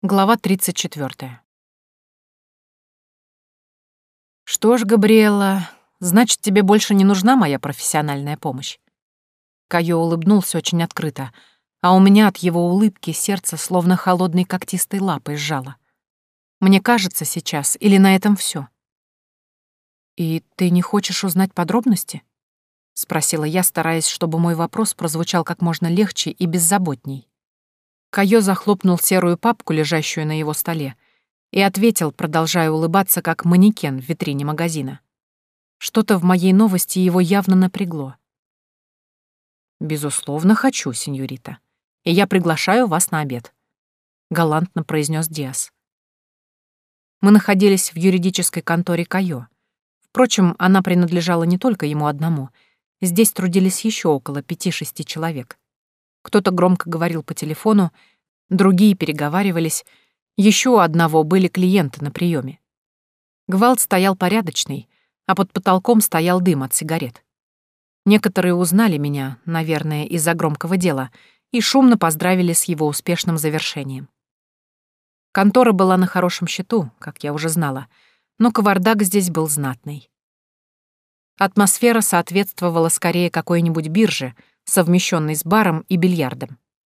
Глава 34. «Что ж, Габриэла, значит, тебе больше не нужна моя профессиональная помощь?» Кайо улыбнулся очень открыто, а у меня от его улыбки сердце словно холодной когтистой лапой сжало. Мне кажется сейчас, или на этом все. «И ты не хочешь узнать подробности?» — спросила я, стараясь, чтобы мой вопрос прозвучал как можно легче и беззаботней. Кайо захлопнул серую папку, лежащую на его столе, и ответил, продолжая улыбаться, как манекен в витрине магазина. Что-то в моей новости его явно напрягло. «Безусловно, хочу, сеньорита, и я приглашаю вас на обед», — галантно произнес Диас. Мы находились в юридической конторе Кайо. Впрочем, она принадлежала не только ему одному. Здесь трудились еще около 5-6 человек. Кто-то громко говорил по телефону, другие переговаривались, еще у одного были клиенты на приеме. Гвалт стоял порядочный, а под потолком стоял дым от сигарет. Некоторые узнали меня, наверное, из-за громкого дела, и шумно поздравили с его успешным завершением. Контора была на хорошем счету, как я уже знала, но кавардак здесь был знатный. Атмосфера соответствовала скорее какой-нибудь бирже, совмещенной с баром и бильярдом.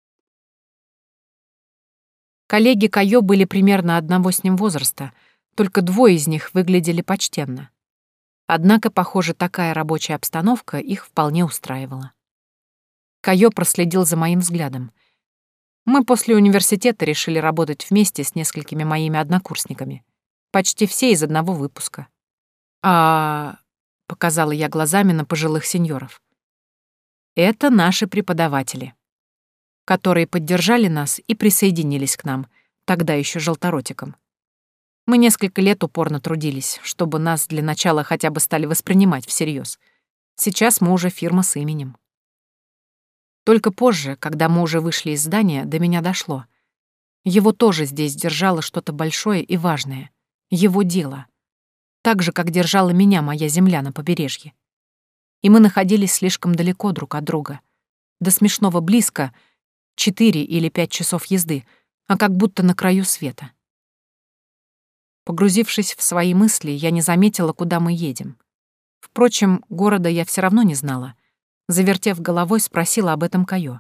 Коллеги Кайо были примерно одного с ним возраста, только двое из них выглядели почтенно. Однако, похоже, такая рабочая обстановка их вполне устраивала. Кайо проследил за моим взглядом. Мы после университета решили работать вместе с несколькими моими однокурсниками. Почти все из одного выпуска. Показала я глазами на пожилых сеньоров. Это наши преподаватели, которые поддержали нас и присоединились к нам, тогда еще желторотиком. Мы несколько лет упорно трудились, чтобы нас для начала хотя бы стали воспринимать всерьез. Сейчас мы уже фирма с именем. Только позже, когда мы уже вышли из здания, до меня дошло. Его тоже здесь держало что-то большое и важное. Его дело. Так же, как держала меня моя земля на побережье. И мы находились слишком далеко друг от друга. До смешного близко, 4 или 5 часов езды, а как будто на краю света. Погрузившись в свои мысли, я не заметила, куда мы едем. Впрочем, города я все равно не знала. Завертев головой, спросила об этом Кайо.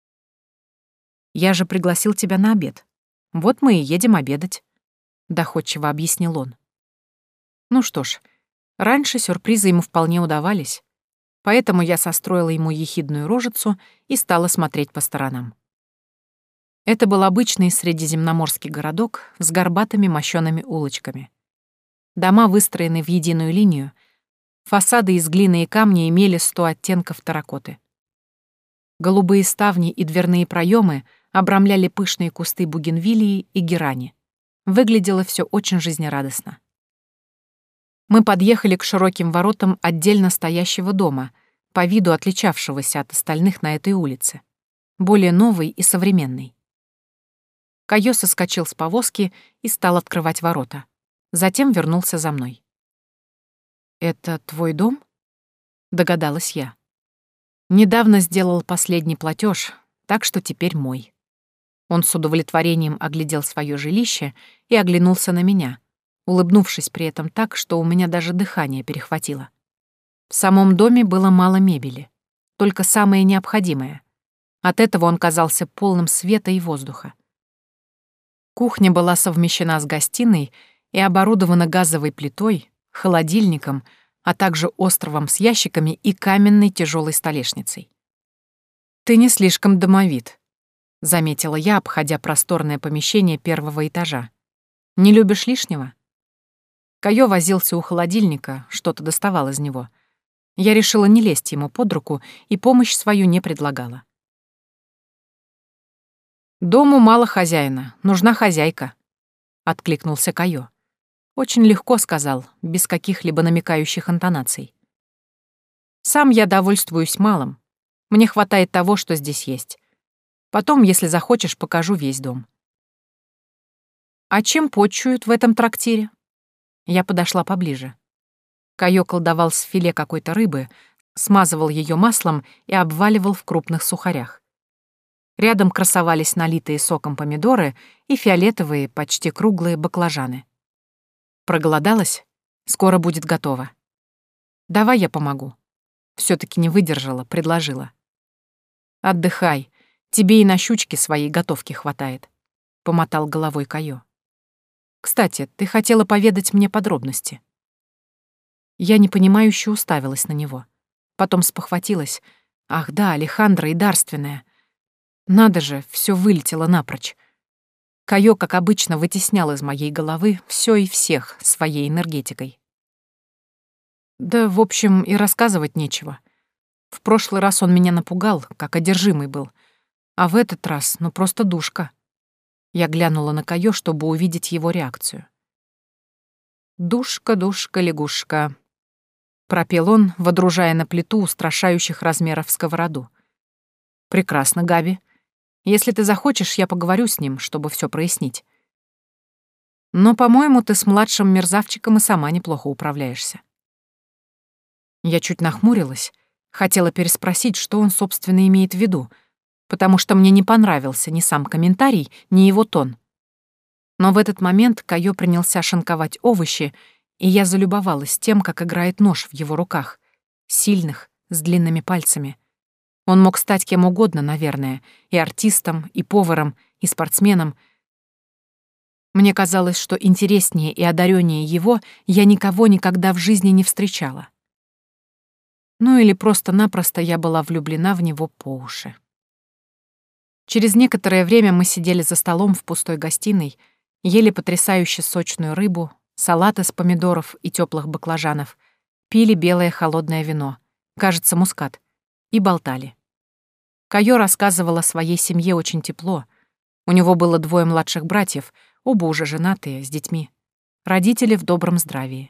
«Я же пригласил тебя на обед. Вот мы и едем обедать», — доходчиво объяснил он. Ну что ж, раньше сюрпризы ему вполне удавались, поэтому я состроила ему ехидную рожицу и стала смотреть по сторонам. Это был обычный средиземноморский городок с горбатыми мощёными улочками. Дома выстроены в единую линию, фасады из глины и камня имели 100 оттенков терракоты. Голубые ставни и дверные проемы обрамляли пышные кусты бугенвиллии и герани. Выглядело все очень жизнерадостно. Мы подъехали к широким воротам отдельно стоящего дома, по виду отличавшегося от остальных на этой улице, более новый и современный. Кайо соскочил с повозки и стал открывать ворота. Затем вернулся за мной. «Это твой дом?» — догадалась я. Недавно сделал последний платеж, так что теперь мой. Он с удовлетворением оглядел свое жилище и оглянулся на меня, улыбнувшись при этом так, что у меня даже дыхание перехватило. В самом доме было мало мебели, только самое необходимое. От этого он казался полным света и воздуха. Кухня была совмещена с гостиной и оборудована газовой плитой, холодильником, а также островом с ящиками и каменной тяжелой столешницей. «Ты не слишком домовит», — заметила я, обходя просторное помещение первого этажа. «Не любишь лишнего?» Кайо возился у холодильника, что-то доставал из него. Я решила не лезть ему под руку и помощь свою не предлагала. «Дому мало хозяина, нужна хозяйка», — откликнулся Кайо. Очень легко сказал, без каких-либо намекающих интонаций. «Сам я довольствуюсь малым. Мне хватает того, что здесь есть. Потом, если захочешь, покажу весь дом». «А чем почуют в этом трактире?» Я подошла поближе. Кайо колдовал с филе какой-то рыбы, смазывал ее маслом и обваливал в крупных сухарях. Рядом красовались налитые соком помидоры и фиолетовые, почти круглые баклажаны. Проголодалась? Скоро будет готово. Давай я помогу. Все-таки не выдержала, предложила. Отдыхай, тебе и на щучки своей готовки хватает, помотал головой Кайо. Кстати, ты хотела поведать мне подробности. Я непонимающе уставилась на него. Потом спохватилась. Ах да, Алехандра и дарственная. Надо же, все вылетело напрочь. Кайо, как обычно, вытеснял из моей головы все и всех своей энергетикой. Да, в общем, и рассказывать нечего. В прошлый раз он меня напугал, как одержимый был. А в этот раз, ну просто душка. Я глянула на Кайо, чтобы увидеть его реакцию. «Душка, душка, лягушка», — пропел он, водружая на плиту устрашающих размеров сковороду. «Прекрасно, Габи. Если ты захочешь, я поговорю с ним, чтобы все прояснить. Но, по-моему, ты с младшим мерзавчиком и сама неплохо управляешься». Я чуть нахмурилась, хотела переспросить, что он, собственно, имеет в виду, потому что мне не понравился ни сам комментарий, ни его тон. Но в этот момент Кайо принялся шинковать овощи, и я залюбовалась тем, как играет нож в его руках, сильных, с длинными пальцами. Он мог стать кем угодно, наверное, и артистом, и поваром, и спортсменом. Мне казалось, что интереснее и одареннее его я никого никогда в жизни не встречала. Ну или просто-напросто я была влюблена в него по уши. Через некоторое время мы сидели за столом в пустой гостиной, ели потрясающе сочную рыбу, салат из помидоров и теплых баклажанов, пили белое холодное вино, кажется, мускат, и болтали. Кайо рассказывал о своей семье очень тепло. У него было 2 младших братьев, оба уже женатые, с детьми. Родители в добром здравии.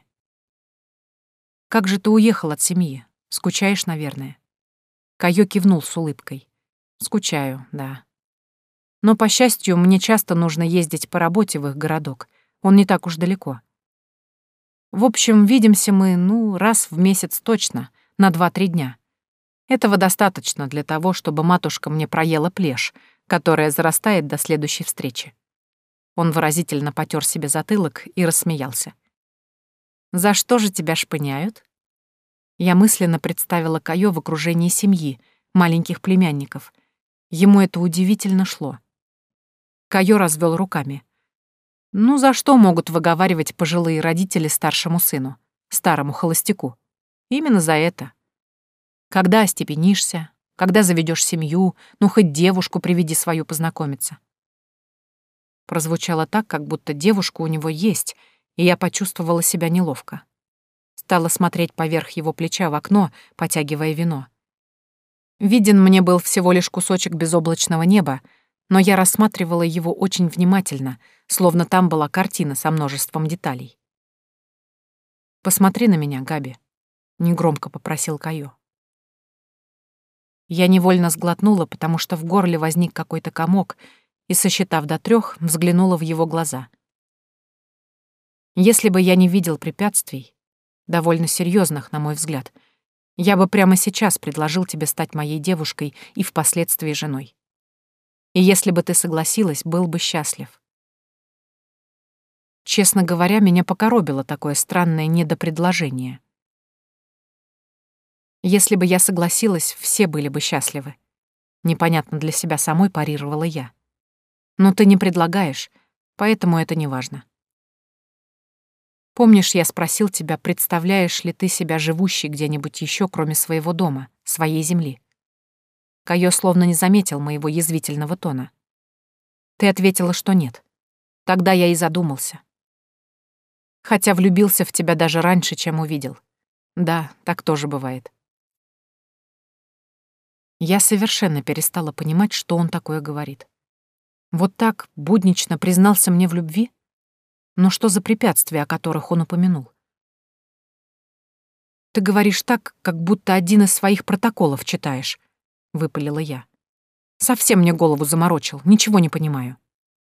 «Как же ты уехал от семьи? Скучаешь, наверное?» Кайо кивнул с улыбкой. «Скучаю, да. Но, по счастью, мне часто нужно ездить по работе в их городок. Он не так уж далеко. В общем, видимся мы, раз в месяц точно, на 2-3 дня. Этого достаточно для того, чтобы матушка мне проела плешь, которая зарастает до следующей встречи». Он выразительно потёр себе затылок и рассмеялся. «За что же тебя шпыняют?» Я мысленно представила Кайо в окружении семьи, маленьких племянников. Ему это удивительно шло. Кайо развел руками. За что могут выговаривать пожилые родители старшему сыну, старому холостяку? Именно за это. Когда остепенишься, когда заведешь семью, хоть девушку приведи свою познакомиться. Прозвучало так, как будто девушка у него есть, и я почувствовала себя неловко. Стала смотреть поверх его плеча в окно, потягивая вино. Виден мне был всего лишь кусочек безоблачного неба, но я рассматривала его очень внимательно, словно там была картина со множеством деталей. «Посмотри на меня, Габи», — негромко попросил Кайо. Я невольно сглотнула, потому что в горле возник какой-то комок, и, сосчитав до 3, взглянула в его глаза. Если бы я не видел препятствий, довольно серьезных, на мой взгляд, я бы прямо сейчас предложил тебе стать моей девушкой и впоследствии женой. И если бы ты согласилась, был бы счастлив. Честно говоря, меня покоробило такое странное недопредложение. Если бы я согласилась, все были бы счастливы. Непонятно для себя самой парировала я. Но ты не предлагаешь, поэтому это не важно. Помнишь, я спросил тебя, представляешь ли ты себя живущей где-нибудь еще, кроме своего дома, своей земли? Кайо словно не заметил моего язвительного тона. Ты ответила, что нет. Тогда я и задумался. Хотя влюбился в тебя даже раньше, чем увидел. Да, так тоже бывает. Я совершенно перестала понимать, что он такое говорит. Вот так буднично признался мне в любви? Но что за препятствия, о которых он упомянул? «Ты говоришь так, как будто один из своих протоколов читаешь», — выпалила я. «Совсем мне голову заморочил, ничего не понимаю».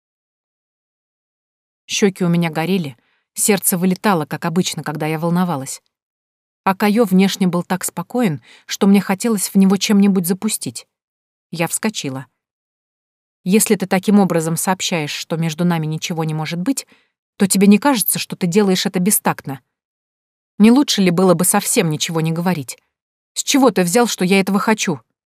Щеки у меня горели, сердце вылетало, как обычно, когда я волновалась. А Кайо внешне был так спокоен, что мне хотелось в него чем-нибудь запустить. Я вскочила. Если ты таким образом сообщаешь, что между нами ничего не может быть, то тебе не кажется, что ты делаешь это бестактно? Не лучше ли было бы совсем ничего не говорить? С чего ты взял, что я этого хочу?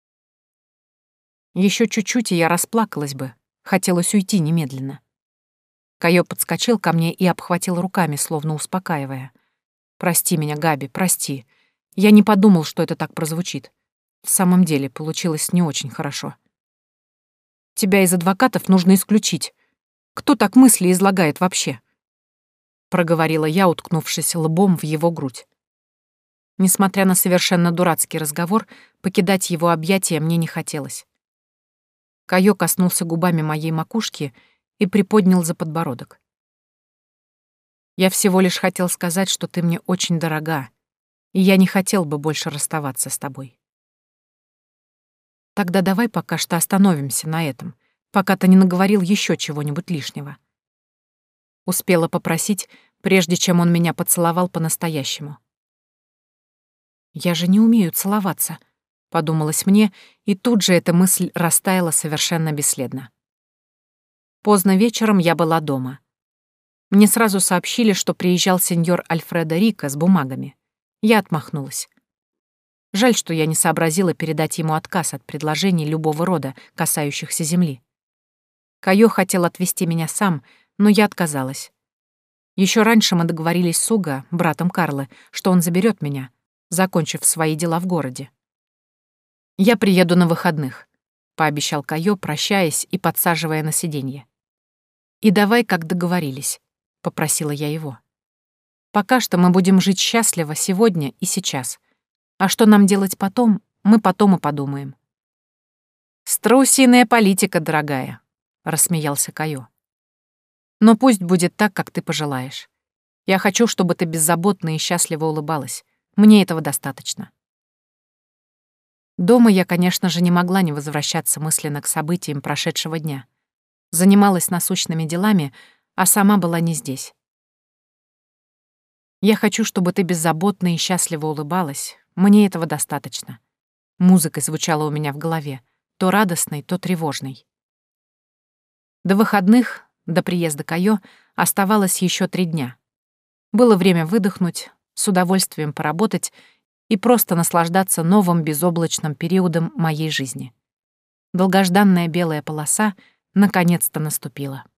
Еще чуть-чуть, и я расплакалась бы. Хотелось уйти немедленно. Кайо подскочил ко мне и обхватил руками, словно успокаивая. «Прости меня, Габи, прости. Я не подумал, что это так прозвучит. В самом деле, получилось не очень хорошо. Тебя из адвокатов нужно исключить. Кто так мысли излагает вообще?» Проговорила я, уткнувшись лбом в его грудь. Несмотря на совершенно дурацкий разговор, покидать его объятия мне не хотелось. Кайо коснулся губами моей макушки и приподнял за подбородок. «Я всего лишь хотел сказать, что ты мне очень дорога, и я не хотел бы больше расставаться с тобой. Тогда давай пока что остановимся на этом, пока ты не наговорил еще чего-нибудь лишнего». Успела попросить, прежде чем он меня поцеловал по-настоящему. «Я же не умею целоваться», — подумалось мне, и тут же эта мысль растаяла совершенно бесследно. Поздно вечером я была дома. Мне сразу сообщили, что приезжал сеньор Альфредо Рико с бумагами. Я отмахнулась. Жаль, что я не сообразила передать ему отказ от предложений любого рода, касающихся земли. Кайо хотел отвезти меня сам, но я отказалась. Еще раньше мы договорились с Уго, братом Карлы, что он заберет меня, закончив свои дела в городе. «Я приеду на выходных», — пообещал Кайо, прощаясь и подсаживая на сиденье. «И давай, как договорились», — попросила я его. «Пока что мы будем жить счастливо сегодня и сейчас. А что нам делать потом, мы потом и подумаем». «Страусиная политика, дорогая», — рассмеялся Кайо. «Но пусть будет так, как ты пожелаешь. Я хочу, чтобы ты беззаботно и счастливо улыбалась. Мне этого достаточно». Дома я, конечно же, не могла не возвращаться мысленно к событиям прошедшего дня. Занималась насущными делами, а сама была не здесь. «Я хочу, чтобы ты беззаботно и счастливо улыбалась. Мне этого достаточно». Музыка звучала у меня в голове, то радостной, то тревожной. До выходных, до приезда Кайо, оставалось еще 3 дня. Было время выдохнуть, с удовольствием поработать и просто наслаждаться новым безоблачным периодом моей жизни. Долгожданная белая полоса наконец-то наступила.